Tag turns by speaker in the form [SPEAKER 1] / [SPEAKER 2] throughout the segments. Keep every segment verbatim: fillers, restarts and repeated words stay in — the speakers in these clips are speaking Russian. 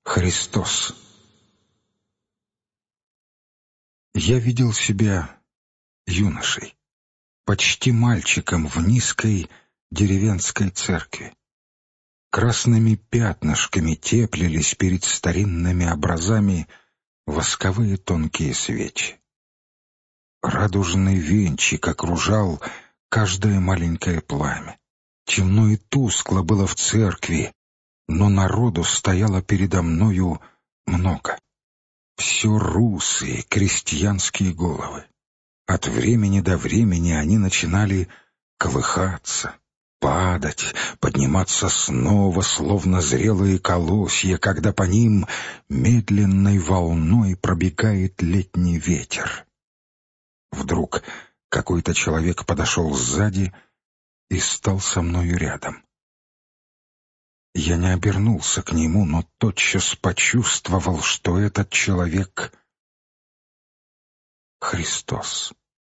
[SPEAKER 1] Христос. Я видел себя юношей, почти мальчиком в низкой деревенской церкви. Красными пятнышками теплились перед старинными образами восковые тонкие свечи. Радужный венчик окружал каждое маленькое пламя. Темно и тускло было в церкви, но народу стояло передо мною много. Все русые крестьянские головы. От времени до времени они начинали колыхаться, падать, подниматься снова, словно зрелые колосья, когда по ним медленной волной пробегает летний ветер. Вдруг какой-то человек подошел сзади и стал со мною рядом. Я не обернулся к нему, но тотчас почувствовал, что этот человек — Христос.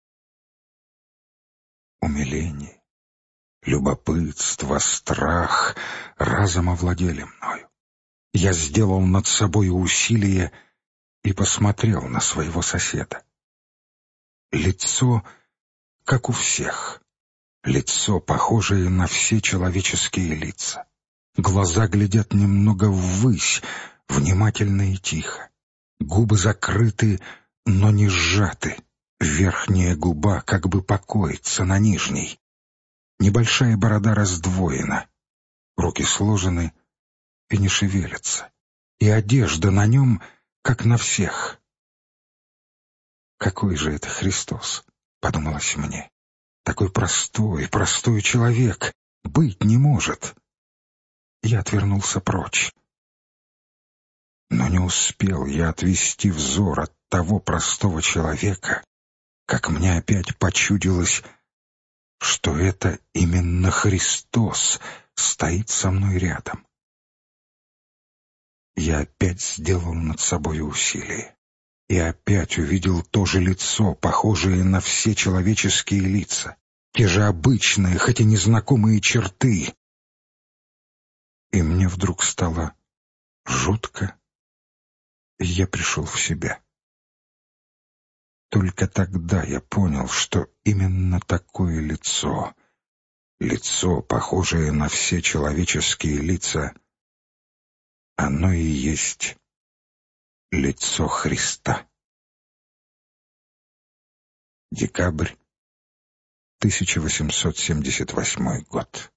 [SPEAKER 1] Умиление, любопытство, страх разом овладели мною. Я сделал над собой усилие и посмотрел на своего соседа. Лицо, как у всех, лицо, похожее на все человеческие лица. Глаза глядят немного ввысь, внимательно и тихо. Губы закрыты, но не сжаты. Верхняя губа как бы покоится на нижней. Небольшая борода раздвоена. Руки сложены и не шевелятся. И одежда на нем, как на всех. «Какой же это Христос?» — подумалось мне. «Такой простой, простой человек. Быть не может». Я отвернулся прочь. Но не успел я отвести взор от того простого человека, как мне опять почудилось, что это именно Христос стоит со мной рядом. Я опять сделал над собой усилие и опять увидел то же лицо, похожее на все человеческие лица, те же обычные, хотя незнакомые черты. И мне вдруг стало жутко, и я пришел в себя. Только тогда я понял, что именно такое лицо, лицо, похожее на все человеческие лица, оно и есть лицо Христа. Декабрь тысяча восемьсот семьдесят восьмой год.